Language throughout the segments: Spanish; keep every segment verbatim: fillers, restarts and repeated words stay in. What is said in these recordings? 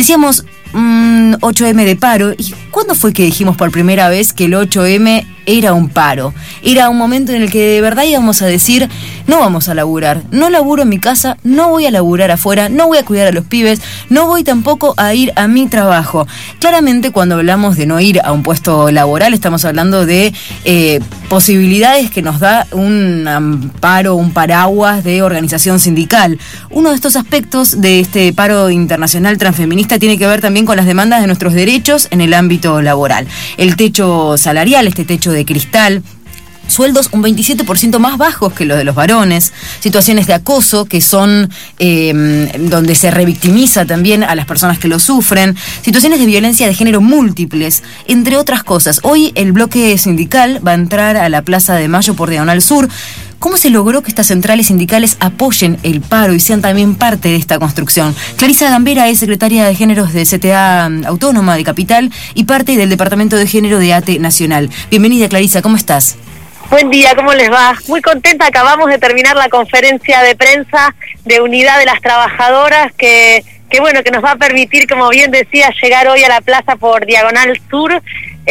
Decíamos mmm, ocho eme de paro. ¿Y cuándo fue que dijimos por primera vez que el ocho eme era un paro? Era un momento en el que de verdad íbamos a decir, no vamos a laburar, no laburo en mi casa, no voy a laburar afuera, no voy a cuidar a los pibes, no voy tampoco a ir a mi trabajo. Claramente cuando hablamos de no ir a un puesto laboral estamos hablando de eh, posibilidades que nos da un amparo, un paraguas de organización sindical. Uno de estos aspectos de este paro internacional transfeminista tiene que ver también con las demandas de nuestros derechos en el ámbito laboral. El techo salarial, este techo de cristal, sueldos un veintisiete por ciento más bajos que los de los varones, situaciones de acoso que son eh, donde se revictimiza también a las personas que lo sufren, situaciones de violencia de género múltiples, entre otras cosas. Hoy el bloque sindical va a entrar a la Plaza de Mayo por Diagonal Sur. ¿Cómo se logró que estas centrales sindicales apoyen el paro y sean también parte de esta construcción? Clarisa Gambera es secretaria de Géneros de C T A Autónoma de Capital y parte del Departamento de Género de A T E Nacional. Bienvenida, Clarisa, ¿cómo estás? Buen día, ¿cómo les va? Muy contenta, acabamos de terminar la conferencia de prensa de unidad de las trabajadoras que, que bueno, que nos va a permitir, como bien decía, llegar hoy a la plaza por Diagonal Sur.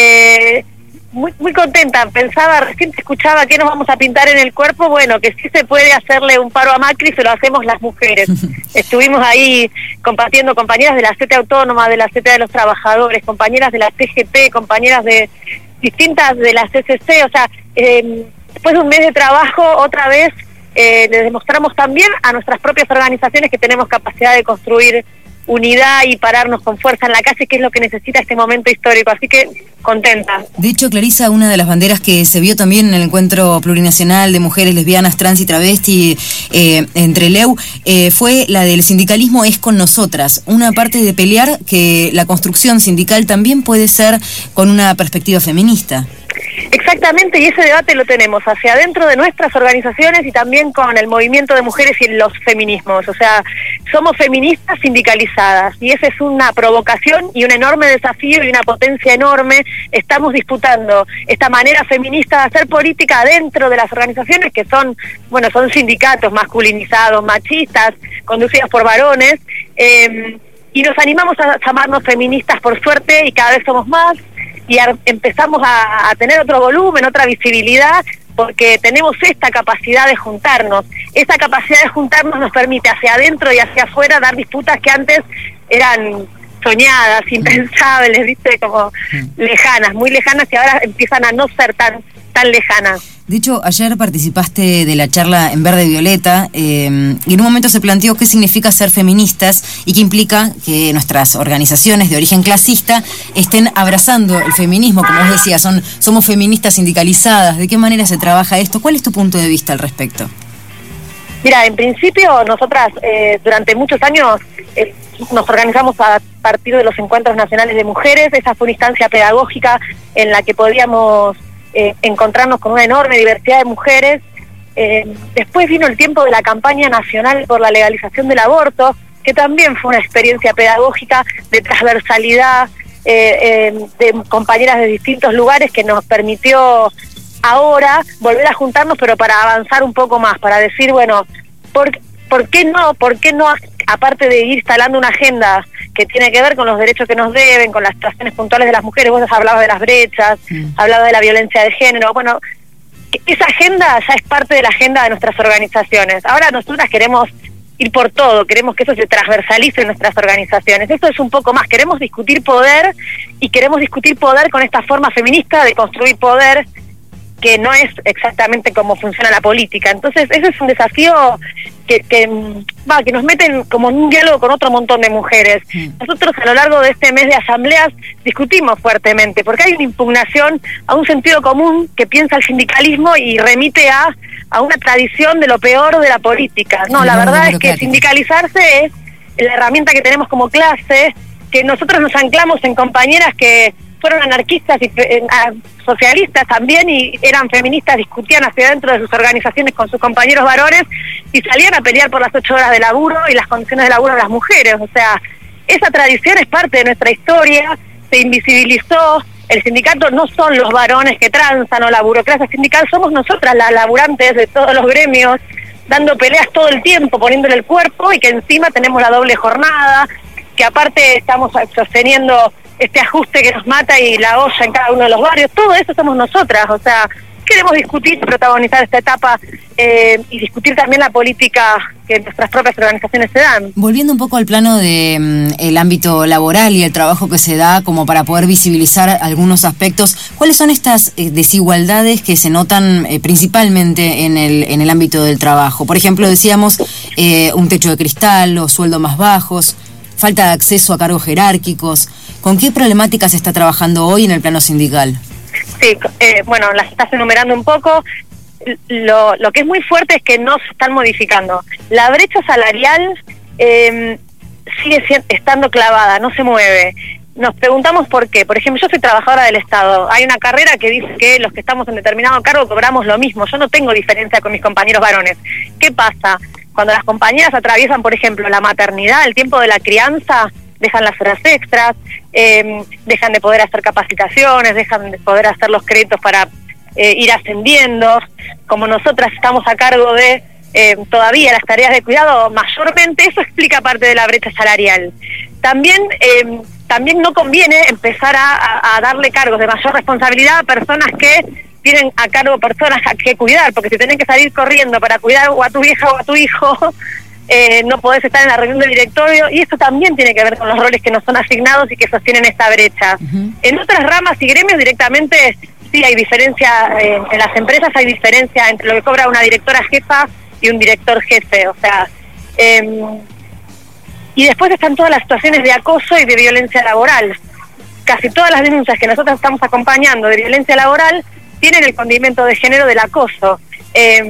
Eh, muy muy contenta, pensaba, recién te escuchaba, ¿qué nos vamos a pintar en el cuerpo? Bueno, que sí se puede hacerle un paro a Macri, se lo hacemos las mujeres. Estuvimos ahí compartiendo compañeras de la C T A Autónoma, de la C T A de los Trabajadores, compañeras de la T G P, compañeras de distintas de la C C C, o sea, eh, después de un mes de trabajo, otra vez eh, les demostramos también a nuestras propias organizaciones que tenemos capacidad de construir unidad y pararnos con fuerza en la calle, que es lo que necesita este momento histórico, así que contenta. De hecho, Clarisa, una de las banderas que se vio también en el encuentro plurinacional de mujeres lesbianas, trans y travesti eh, entre L E U, eh, fue la del sindicalismo es con nosotras, una parte de pelear que la construcción sindical también puede ser con una perspectiva feminista. Exactamente, y ese debate lo tenemos hacia adentro de nuestras organizaciones y también con el movimiento de mujeres y los feminismos. O sea, somos feministas sindicalizadas y esa es una provocación y un enorme desafío y una potencia enorme. Estamos disputando esta manera feminista de hacer política dentro de las organizaciones que son, bueno, son sindicatos masculinizados, machistas, conducidos por varones, eh, y nos animamos a llamarnos feministas por suerte y cada vez somos más. Y a, empezamos a, a tener otro volumen, otra visibilidad, porque tenemos esta capacidad de juntarnos. Esa capacidad de juntarnos nos permite hacia adentro y hacia afuera dar disputas que antes eran soñadas, impensables, ¿viste? Como lejanas, muy lejanas, y ahora empiezan a no ser tan, tan lejanas. De hecho, ayer participaste de la charla en Verde Violeta eh, y en un momento se planteó qué significa ser feministas y qué implica que nuestras organizaciones de origen clasista estén abrazando el feminismo, como vos decías, son, somos feministas sindicalizadas. ¿De qué manera se trabaja esto? ¿Cuál es tu punto de vista al respecto? Mira, en principio nosotras eh, durante muchos años eh, nos organizamos a partir de los encuentros nacionales de mujeres. Esa fue una instancia pedagógica en la que podíamos Eh, encontrarnos con una enorme diversidad de mujeres. Eh, después vino el tiempo de la campaña nacional por la legalización del aborto, que también fue una experiencia pedagógica de transversalidad, eh, eh, de compañeras de distintos lugares que nos permitió ahora volver a juntarnos, pero para avanzar un poco más, para decir, bueno, ¿por, por qué no? ¿Por qué no? Aparte de ir instalando una agenda que tiene que ver con los derechos que nos deben, con las situaciones puntuales de las mujeres, vos hablabas de las brechas, mm. hablabas de la violencia de género, bueno, esa agenda ya es parte de la agenda de nuestras organizaciones. Ahora nosotras queremos ir por todo, queremos que eso se transversalice en nuestras organizaciones. Esto es un poco más, queremos discutir poder y queremos discutir poder con esta forma feminista de construir poder, que no es exactamente cómo funciona la política. Entonces ese es un desafío que, que, va, que nos meten como en un diálogo con otro montón de mujeres. Nosotros a lo largo de este mes de asambleas discutimos fuertemente, porque hay una impugnación a un sentido común que piensa el sindicalismo y remite a, a una tradición de lo peor de la política. No, la verdad es que sindicalizarse es la herramienta que tenemos como clase, que nosotros nos anclamos en compañeras que fueron anarquistas y eh, socialistas también y eran feministas, discutían hacia adentro de sus organizaciones con sus compañeros varones y salían a pelear por las ocho horas de laburo y las condiciones de laburo de las mujeres. O sea, esa tradición es parte de nuestra historia, se invisibilizó. El sindicato no son los varones que transan o la burocracia sindical, somos nosotras las laburantes de todos los gremios, dando peleas todo el tiempo, poniéndole el cuerpo, y que encima tenemos la doble jornada, que aparte estamos sosteniendo este ajuste que nos mata y la olla en cada uno de los barrios. Todo eso somos nosotras, o sea, queremos discutir y protagonizar esta etapa eh, y discutir también la política que nuestras propias organizaciones se dan. Volviendo un poco al plano de mm, el ámbito laboral y el trabajo que se da como para poder visibilizar algunos aspectos, ¿cuáles son estas eh, desigualdades que se notan eh, principalmente en el, en el ámbito del trabajo? Por ejemplo, decíamos eh, un techo de cristal, los sueldos más bajos, falta de acceso a cargos jerárquicos. ¿Con qué problemáticas se está trabajando hoy en el plano sindical? Sí, eh, bueno, las estás enumerando un poco. Lo, lo que es muy fuerte es que no se están modificando. La brecha salarial eh, sigue siendo, estando clavada, no se mueve. Nos preguntamos por qué. Por ejemplo, yo soy trabajadora del Estado. Hay una carrera que dice que los que estamos en determinado cargo cobramos lo mismo. Yo no tengo diferencia con mis compañeros varones. ¿Qué pasa? Cuando las compañeras atraviesan, por ejemplo, la maternidad, el tiempo de la crianza, dejan las horas extras, eh, dejan de poder hacer capacitaciones, dejan de poder hacer los créditos para eh, ir ascendiendo. Como nosotras estamos a cargo de eh, todavía las tareas de cuidado, mayormente eso explica parte de la brecha salarial. También eh, también no conviene empezar a, a, a darle cargos de mayor responsabilidad a personas que tienen a cargo personas a que cuidar, porque si tienen que salir corriendo para cuidar o a tu vieja o a tu hijo, Eh, no podés estar en la reunión del directorio, y eso también tiene que ver con los roles que nos son asignados y que sostienen esta brecha. Uh-huh. En otras ramas y gremios directamente sí hay diferencia, eh, en las empresas hay diferencia entre lo que cobra una directora jefa y un director jefe, o sea, eh, y después están todas las situaciones de acoso y de violencia laboral. Casi todas las denuncias que nosotros estamos acompañando de violencia laboral tienen el condimento de género del acoso. Eh,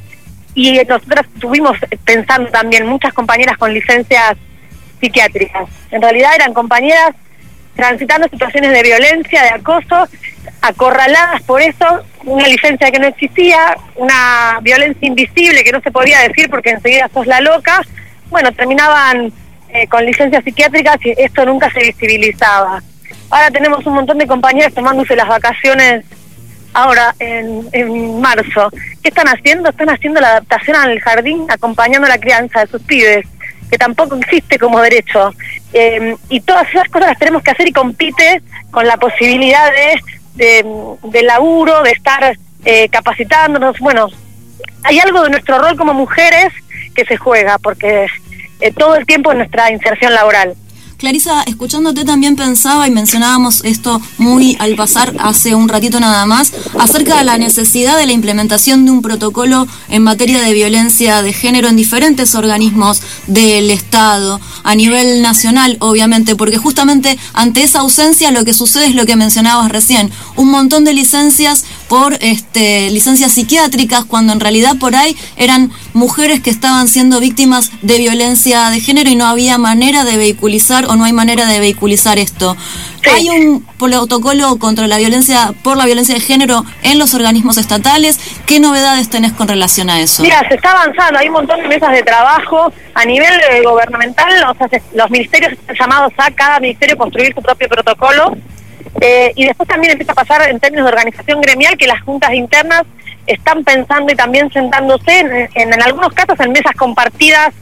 Y nosotros estuvimos pensando también muchas compañeras con licencias psiquiátricas. En realidad eran compañeras transitando situaciones de violencia, de acoso, acorraladas por eso, una licencia que no existía, una violencia invisible que no se podía decir porque enseguida sos la loca. Bueno, terminaban eh, con licencias psiquiátricas y esto nunca se visibilizaba. Ahora tenemos un montón de compañeras tomándose las vacaciones ahora en, en marzo. ¿Qué están haciendo? Están haciendo la adaptación al jardín, acompañando la crianza de sus pibes, que tampoco existe como derecho. Eh, y todas esas cosas las tenemos que hacer y compite con la posibilidad de, de, de laburo, de estar eh, capacitándonos. Bueno, hay algo de nuestro rol como mujeres que se juega, porque eh, todo el tiempo en nuestra inserción laboral. Clarisa, escuchándote también pensaba, y mencionábamos esto muy al pasar hace un ratito nada más, acerca de la necesidad de la implementación de un protocolo en materia de violencia de género en diferentes organismos del Estado, a nivel nacional, obviamente, porque justamente ante esa ausencia lo que sucede es lo que mencionabas recién, un montón de licencias por este, licencias psiquiátricas, cuando en realidad por ahí eran mujeres que estaban siendo víctimas de violencia de género y no había manera de vehiculizar o no hay manera de vehiculizar esto. Sí. ¿Hay un protocolo contra la violencia, por la violencia de género en los organismos estatales? ¿Qué novedades tenés con relación a eso? Mira, se está avanzando, hay un montón de mesas de trabajo a nivel eh, gubernamental, o sea, se, los ministerios están llamados a cada ministerio construir su propio protocolo, eh, y después también empieza a pasar en términos de organización gremial que las juntas internas están pensando y también sentándose en, en, en algunos casos en mesas compartidas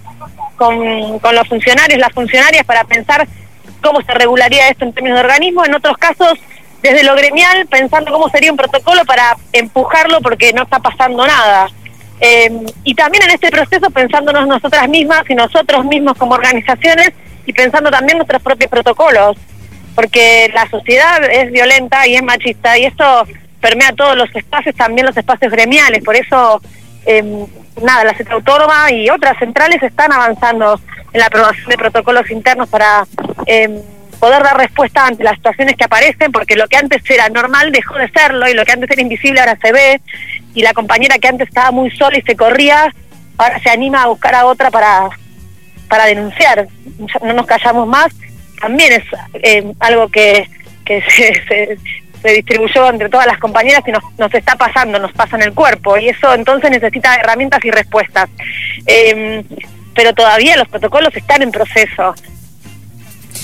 con, con los funcionarios, las funcionarias, para pensar cómo se regularía esto en términos de organismo. En otros casos, desde lo gremial, pensando cómo sería un protocolo para empujarlo porque no está pasando nada. Eh, y también en este proceso pensándonos nosotras mismas y nosotros mismos como organizaciones y pensando también nuestros propios protocolos, porque la sociedad es violenta y es machista y esto permea todos los espacios, también los espacios gremiales. Por eso, eh, nada, la C E T Autónoma y otras centrales están avanzando en la aprobación de protocolos internos para eh, poder dar respuesta ante las situaciones que aparecen, porque lo que antes era normal dejó de serlo, y lo que antes era invisible ahora se ve, y la compañera que antes estaba muy sola y se corría, ahora se anima a buscar a otra para, para denunciar. No nos callamos más. También es eh, algo que, que se, se, se distribuyó entre todas las compañeras y nos, nos está pasando, nos pasa en el cuerpo, y eso entonces necesita herramientas y respuestas. Eh, pero todavía los protocolos están en proceso.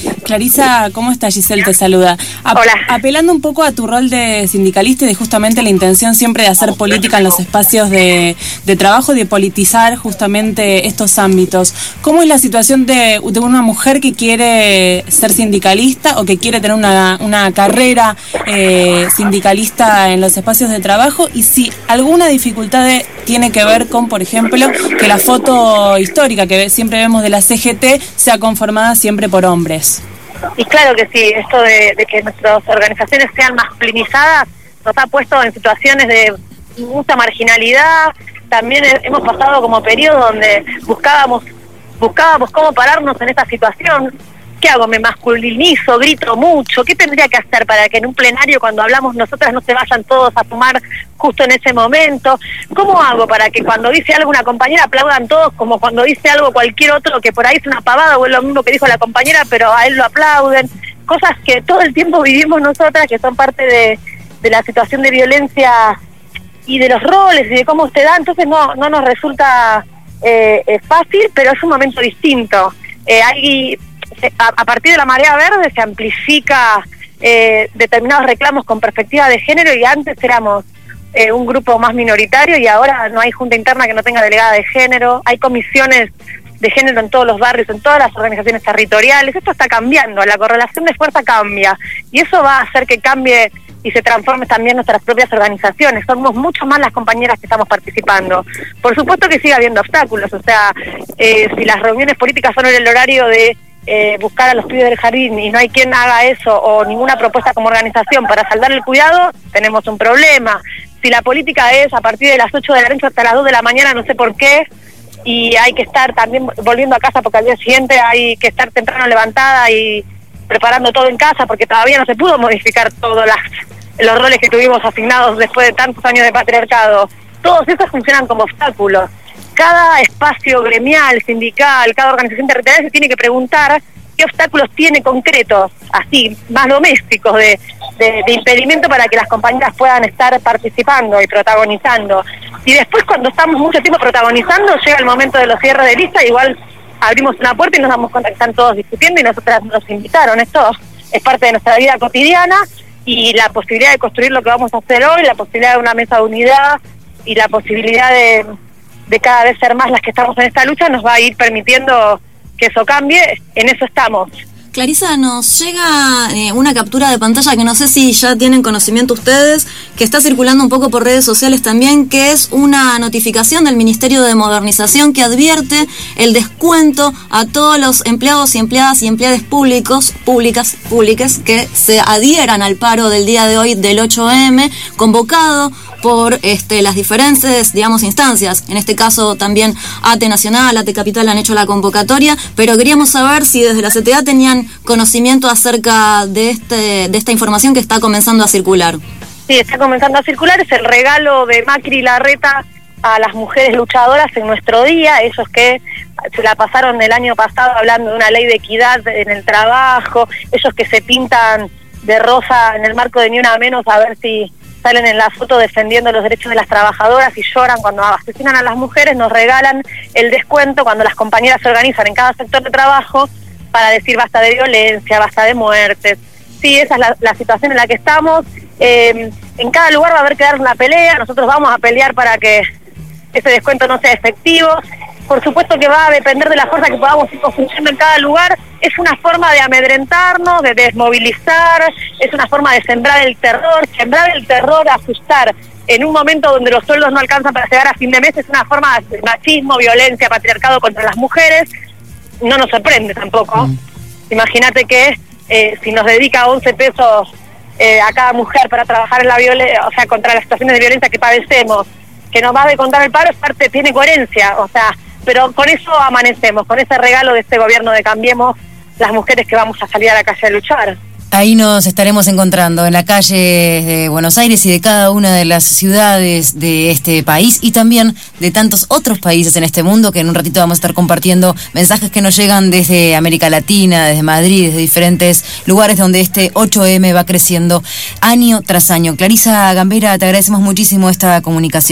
Clarisa, ¿cómo estás? Giselle te saluda. Ap- Hola. Apelando un poco a tu rol de sindicalista y de justamente la intención siempre de hacer política en los espacios de, de trabajo y de politizar justamente estos ámbitos. ¿Cómo es la situación de, de una mujer que quiere ser sindicalista o que quiere tener una, una carrera eh, sindicalista en los espacios de trabajo? Y si alguna dificultad de, tiene que ver con, por ejemplo, que la foto histórica que siempre vemos de la C G T sea conformada siempre por hombres. Y claro que sí, esto de, de que nuestras organizaciones sean masculinizadas nos ha puesto en situaciones de mucha marginalidad. También hemos pasado como periodo donde buscábamos buscábamos cómo pararnos en esta situación. ¿Qué hago? ¿Me masculinizo? ¿Grito mucho? ¿Qué tendría que hacer para que en un plenario cuando hablamos nosotras no se vayan todos a fumar justo en ese momento? ¿Cómo hago para que cuando dice algo una compañera aplaudan todos como cuando dice algo cualquier otro que por ahí es una pavada o es lo mismo que dijo la compañera pero a él lo aplauden? Cosas que todo el tiempo vivimos nosotras, que son parte de, de la situación de violencia y de los roles y de cómo usted da. Entonces no, no nos resulta eh, eh, fácil, pero es un momento distinto. Eh, hay... A, a partir de la marea verde se amplifica eh, determinados reclamos con perspectiva de género, y antes éramos eh, un grupo más minoritario y ahora no hay junta interna que no tenga delegada de género, hay comisiones de género en todos los barrios, en todas las organizaciones territoriales. Esto está cambiando, la correlación de fuerza cambia y eso va a hacer que cambie y se transforme también nuestras propias organizaciones. Somos mucho más las compañeras que estamos participando. Por supuesto que sigue habiendo obstáculos, o sea, eh, si las reuniones políticas son en el horario de Eh, buscar a los pibes del jardín y no hay quien haga eso o ninguna propuesta como organización para saldar el cuidado, tenemos un problema. Si la política es a partir de las ocho de la noche hasta las dos de la mañana, no sé por qué, y hay que estar también volviendo a casa porque al día siguiente hay que estar temprano levantada y preparando todo en casa porque todavía no se pudo modificar todos las, los roles que tuvimos asignados después de tantos años de patriarcado. Todos esos funcionan como obstáculos. Cada espacio gremial, sindical, cada organización territorial se tiene que preguntar qué obstáculos tiene concretos, así, más domésticos, de, de, de impedimento para que las compañeras puedan estar participando y protagonizando. Y después, cuando estamos mucho tiempo protagonizando, llega el momento de los cierres de lista, igual abrimos una puerta y nos damos cuenta que están todos discutiendo y nosotras nos invitaron. Esto es parte de nuestra vida cotidiana y la posibilidad de construir lo que vamos a hacer hoy, la posibilidad de una mesa de unidad y la posibilidad de... de cada vez ser más las que estamos en esta lucha, nos va a ir permitiendo que eso cambie. En eso estamos. Clarisa, nos llega eh, una captura de pantalla que no sé si ya tienen conocimiento ustedes, que está circulando un poco por redes sociales también, que es una notificación del Ministerio de Modernización que advierte el descuento a todos los empleados y empleadas y empleados públicos, públicas, públicas que se adhieran al paro del día de hoy del ocho eme, convocado por este, las diferentes, digamos, instancias. En este caso también A T E Nacional, A T E Capital han hecho la convocatoria, pero queríamos saber si desde la C T A tenían conocimiento acerca de este de esta información que está comenzando a circular. Sí, está comenzando a circular, es el regalo de Macri y Larreta a las mujeres luchadoras en nuestro día, ellos que se la pasaron el año pasado hablando de una ley de equidad en el trabajo, ellos que se pintan de rosa en el marco de Ni Una Menos a ver si salen en la foto defendiendo los derechos de las trabajadoras y lloran cuando asesinan a las mujeres, nos regalan el descuento cuando las compañeras se organizan en cada sector de trabajo para decir basta de violencia, basta de muertes. Sí, esa es la, la situación en la que estamos. Eh, en cada lugar va a haber que dar una pelea, nosotros vamos a pelear para que ese descuento no sea efectivo. Por supuesto que va a depender de la fuerza que podamos ir construyendo en cada lugar. Es una forma de amedrentarnos, de desmovilizar, es una forma de sembrar el terror, sembrar el terror, asustar. En un momento donde los sueldos no alcanzan para llegar a fin de mes, es una forma de machismo, violencia, patriarcado contra las mujeres. No nos sorprende tampoco. Mm. Imagínate que eh, si nos dedica once pesos eh, a cada mujer para trabajar en la violencia, o sea, contra las situaciones de violencia que padecemos, que nos va a descontar el paro, es parte, tiene coherencia, o sea, pero con eso amanecemos, con ese regalo de este gobierno de Cambiemos, las mujeres que vamos a salir a la calle a luchar. Ahí nos estaremos encontrando en la calle de Buenos Aires y de cada una de las ciudades de este país y también de tantos otros países en este mundo, que en un ratito vamos a estar compartiendo mensajes que nos llegan desde América Latina, desde Madrid, desde diferentes lugares donde este ocho eme va creciendo año tras año. Clarisa Gambera, te agradecemos muchísimo esta comunicación.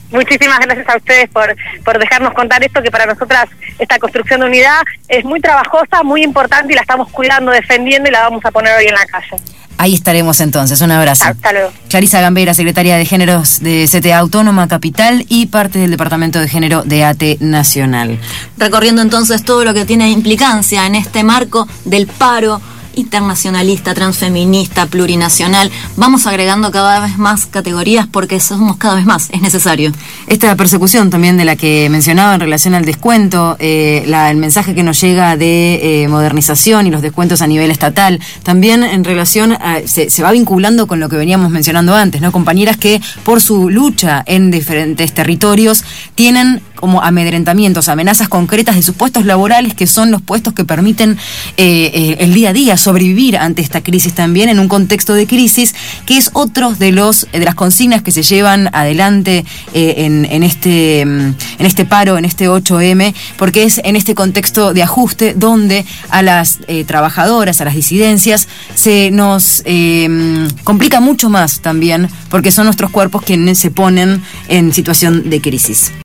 Muchísimas gracias a ustedes por, por dejarnos contar esto, que para nosotras esta construcción de unidad es muy trabajosa, muy importante y la estamos cuidando, defendiendo y la vamos a poner hoy en la calle. Ahí estaremos entonces, un abrazo. Hasta luego. Clarisa Gambera, secretaria de Géneros de C T A Autónoma Capital y parte del Departamento de Género de A T E Nacional. Recorriendo entonces todo lo que tiene implicancia en este marco del paro internacionalista, transfeminista, plurinacional. Vamos agregando cada vez más categorías porque somos cada vez más, es necesario. Esta persecución también de la que mencionaba en relación al descuento, eh, la, el mensaje que nos llega de eh, modernización y los descuentos a nivel estatal, también en relación a, se, se va vinculando con lo que veníamos mencionando antes, ¿no? Compañeras que por su lucha en diferentes territorios tienen como amedrentamientos, amenazas concretas de sus puestos laborales, que son los puestos que permiten eh, eh, el día a día sobrevivir ante esta crisis también, en un contexto de crisis, que es otro de los de las consignas que se llevan adelante eh, en, en este en este paro, en este ocho eme, porque es en este contexto de ajuste donde a las eh, trabajadoras, a las disidencias, se nos eh, complica mucho más también, porque son nuestros cuerpos quienes se ponen en situación de crisis.